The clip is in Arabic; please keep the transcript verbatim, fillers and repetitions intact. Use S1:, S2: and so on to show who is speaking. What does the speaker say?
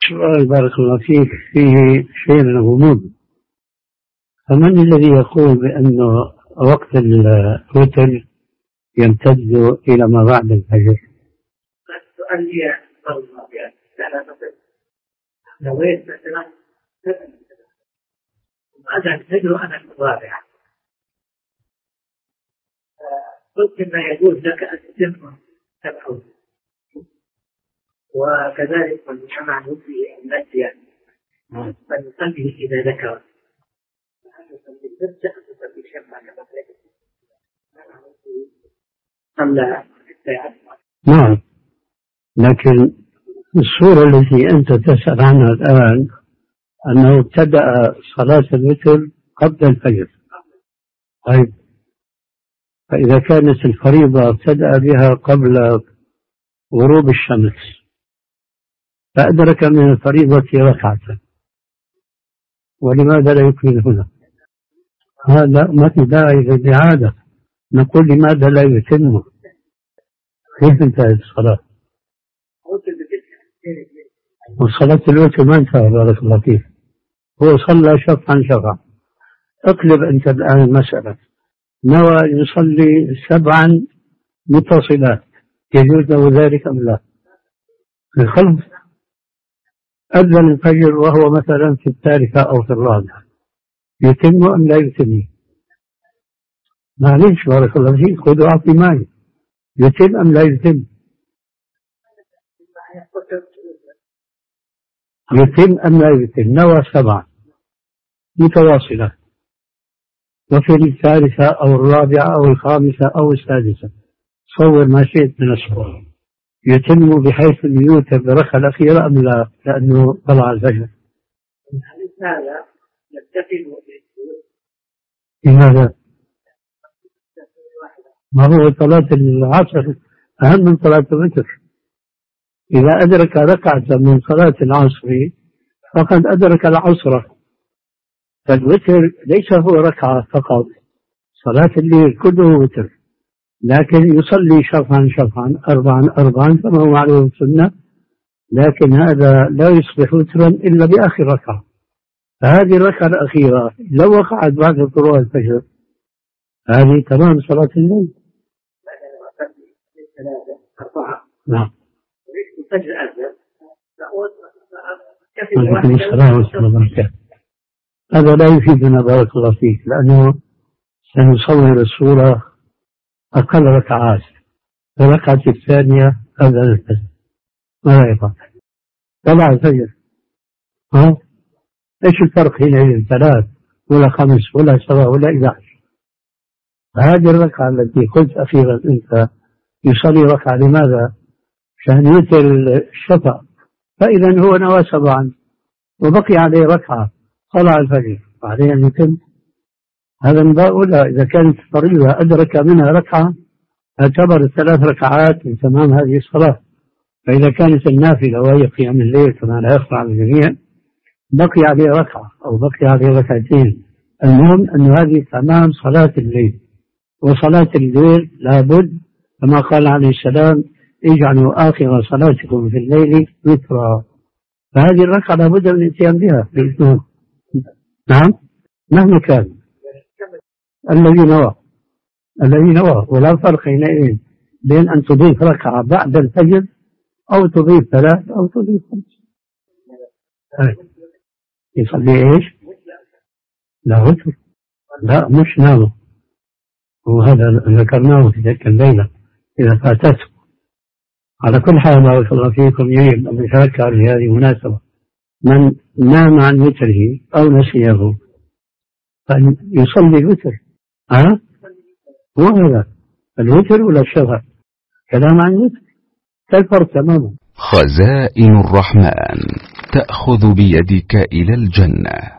S1: سؤال بارك الله فيك فيه شيء من الغموض. فمن الذي يقول بأنه وقت الوتر يمتد إلى ما بعد الفجر؟
S2: السؤال لي نويت مثلا بعد الفجر أنا الرابعة، قلت إنه يجوز لك أن تتم سبعة، وكذلك من جمع في المسجد فنصلي إذا ذكر
S1: نعم، لكن الصورة التي أنت تسأل عنها الآن أنه ابتدأ صلاة الوتر قبل الفجر. طيب، فإذا كانت الفريضة ابتدأ بها قبل غروب الشمس فأدرك من الفريضة ركعة، ولماذا لا يكمل هنا؟ هذا ما في داعي للإعادة، نقول لماذا لا يتم؟ كيف انتهت الصلاة؟ وصلاة الوتر ما انتهى بارك الله فيك، هو صلى شفعا شفعا. اقلب أنت الآن المسألة، نوى يصلي سبعا متصلات، يجوز له ذلك أم لا؟ الخلف أذن الفجر وهو مثلا في الثالثة أو في الرابعة، يتم أم لا يتم؟ معليش بارك الله فيك، خذوا أعطي معي، يتم أم لا يتم؟ يتم أم لا يتم؟ نوى سبعة متواصلة وفي الثالثة أو الرابعة أو الخامسة أو السادسة، صور ما شئت من الصور، يتم بحيث يوتر بركعة الأخيرة أم لا؟ لأنه طلع الفجر.
S2: هذا يتفق
S1: لماذا؟ ما هو صلاة العصر أهم من صلاة الوتر. إذا أدرك ركعة من صلاة العصر فقد أدرك العصر، فالوتر ليس هو ركعة فقط، صلاة الليل كله وتر، لكن يصلي شفعا شفعا أربعا أربعا كما هو معلوم السنة، لكن هذا لا يصبح وترا إلا بآخر ركعة. فهذه الركعة الأخيرة لو وقعت بعد طلوع الفجر هذه تمام صلاة الليل. نعم. هذا لا يفيدنا بارك الله فيك، لأنه سنصور الصورة أقل ركعات، الركعة الثانية قبل الفجر ماذا يفعل؟ طلع الفجر، ها؟ إيش الفرق هنا؟ ثلاث ولا خمس ولا سبعة ولا إحدى عشر؟ هذه الركعة التي قلت أخيرا أنت يصلي ركعة، لماذا؟ عشان يوتر الشفع، فإذا هو نوى سبعا وبقي عليه ركعة طلع الفجر عليه أن يتم. هذا من باب أولى، إذا كانت فريضة أدرك منها ركعة اعتبر الثلاث ركعات من تمام هذه الصلاة. فإذا كانت النافلة وهي قيام الليل كما لا يخفى على الجميع بقي عليه ركعة أو بقي عليه ركعتين، المهم أن هذه تمام صلاة الليل. وصلاة الليل لابد كما قال عليه السلام اجعلوا آخر صلاتكم في الليل وترا، فهذه الركعة لابد من الاتيان بها بإذنه. نعم، مهما كان الذي نوى الذي نوى ولا فرق حينئذ بين أن تضيف ركعة بعد الفجر أو تضيف ثلاث أو تضيف خمس. يصلي إيش؟ لا وتر، لا مش نام، وهذا ذكرناه في تلك الليلة إذا فاتته. على كل حال بارك الله فيكم يجب أن يتذكر في هذه المناسبة من نام عن وتره أو نسيه فأن يصلي الوتر. ها؟ هو هذا الوتر ولا الشفع؟ كلام عن الوتر كالفرق تماما.
S3: خزائن الرحمن تأخذ بيدك إلى الجنة.